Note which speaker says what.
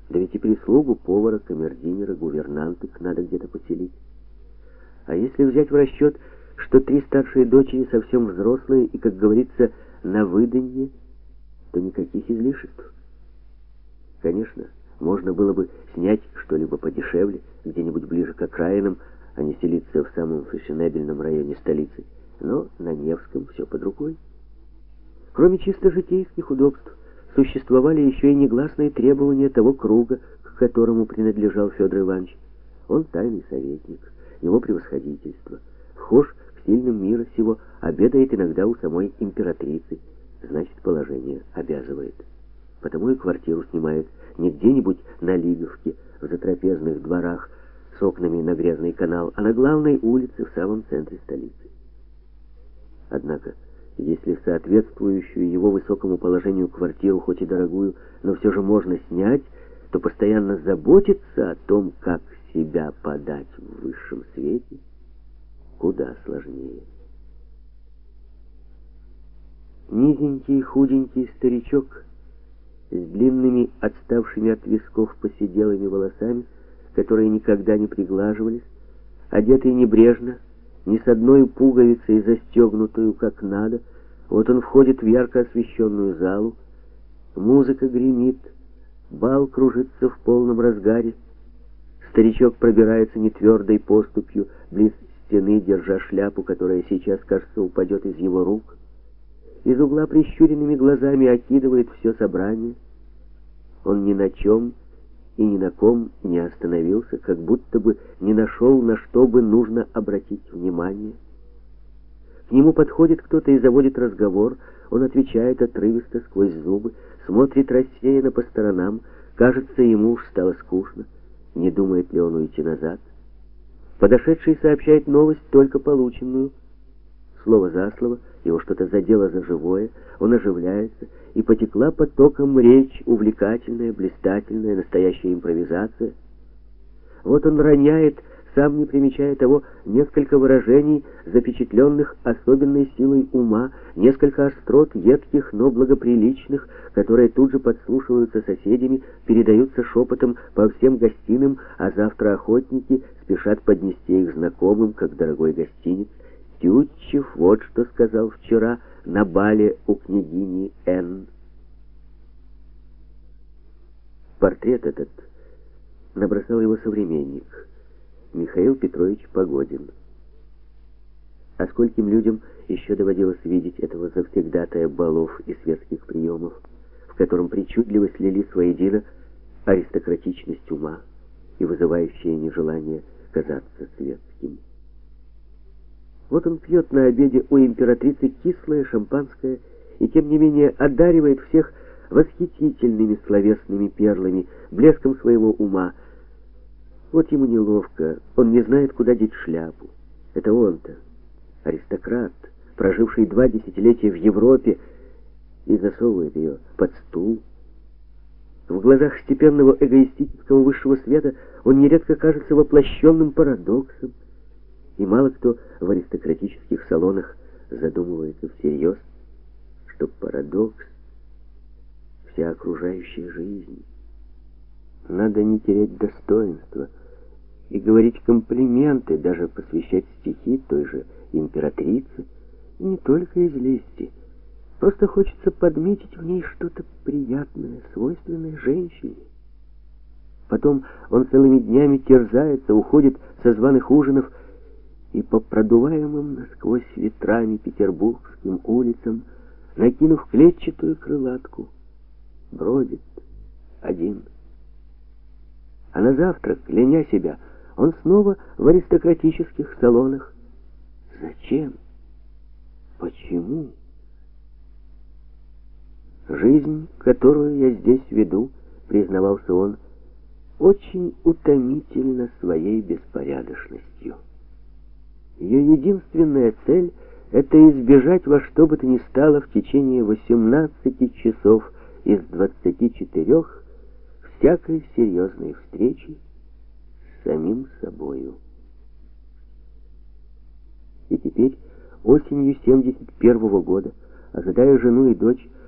Speaker 1: Да ведь и прислугу, повара, камердинера, гувернанток надо где-то поселить. А если взять в расчет, что 3 старшие дочери совсем взрослые и, как говорится, на выданье, то никаких излишеств. Конечно, можно было бы снять что-либо подешевле, где-нибудь ближе к окраинам, а не селиться в самом фешенебельном районе столицы. Но на Невском все под рукой. Кроме чисто житейских удобств, существовали еще и негласные требования того круга, к которому принадлежал Федор Иванович. Он тайный советник, его превосходительство, вхож к сильным мира сего, обедает иногда у самой императрицы, значит, положение обязывает. Потому и квартиру снимает не где-нибудь на Лиговке, в затрапезных дворах с окнами на грязный канал, а на главной улице в самом центре столицы. Однако, если соответствующую его высокому положению квартиру, хоть и дорогую, но все же можно снять, то постоянно заботиться о том, как себя подать в высшем свете, куда сложнее. Низенький, худенький старичок с длинными, отставшими от висков поседелыми волосами, которые никогда не приглаживались, одетый небрежно, ни с одной пуговицей застегнутую как надо. Вот он входит в ярко освещенную залу, музыка гремит, бал кружится в полном разгаре. Старичок пробирается нетвердой поступью близ стены, держа шляпу, которая сейчас, кажется, упадет из его рук. Из угла прищуренными глазами окидывает все собрание. Он ни на чем и ни на ком не остановился, как будто бы не нашел, на что бы нужно обратить внимание. К нему подходит кто-то и заводит разговор. Он отвечает отрывисто сквозь зубы, смотрит рассеянно по сторонам. Кажется, ему уж стало скучно. Не думает ли он уйти назад? Подошедший сообщает новость, только полученную. Слово за слово, его что-то задело за живое, он оживляется, и потекла потоком речь, увлекательная, блистательная, настоящая импровизация. Вот он роняет, сам не примечая того, несколько выражений, запечатленных особенной силой ума, несколько острот, едких, но благоприличных, которые тут же подслушиваются соседями, передаются шепотом по всем гостиным, а завтра охотники спешат поднести их знакомым, как дорогой гостиниц. Тютчев вот что сказал вчера на бале у княгини Н. Портрет этот набросал его современник Михаил Петрович Погодин. А скольким людям еще доводилось видеть этого завсегдатая балов и светских приемов, в котором причудливо слились воедино аристократичность ума и вызывающее нежелание казаться светским. Вот он пьет на обеде у императрицы кислое шампанское и, тем не менее, одаривает всех восхитительными словесными перлами, блеском своего ума. Вот ему неловко, он не знает, куда деть шляпу. Это он-то, аристократ, проживший 2 десятилетия в Европе, и засовывает ее под стул. В глазах степенного эгоистического высшего света он нередко кажется воплощенным парадоксом. И мало кто в аристократических салонах задумывается всерьез, что парадокс — вся окружающая жизнь. Надо не терять достоинства и говорить комплименты, даже посвящать стихи той же императрице, не только из лести. Просто хочется подметить в ней что-то приятное, свойственное женщине. Потом он целыми днями терзается, уходит со званых ужинов, и по продуваемым насквозь ветрами петербургским улицам, накинув клетчатую крылатку, бродит один. А на завтрак, кляня себя, он снова в аристократических салонах. Зачем? Почему? Жизнь, которую я здесь веду, признавался он, очень утомительна своей беспорядочностью. Ее единственная цель — это избежать во что бы то ни стало в течение 18 часов из 24 всякой серьезной встречи с самим собою. И теперь, осенью 71 года, ожидая жену и дочь,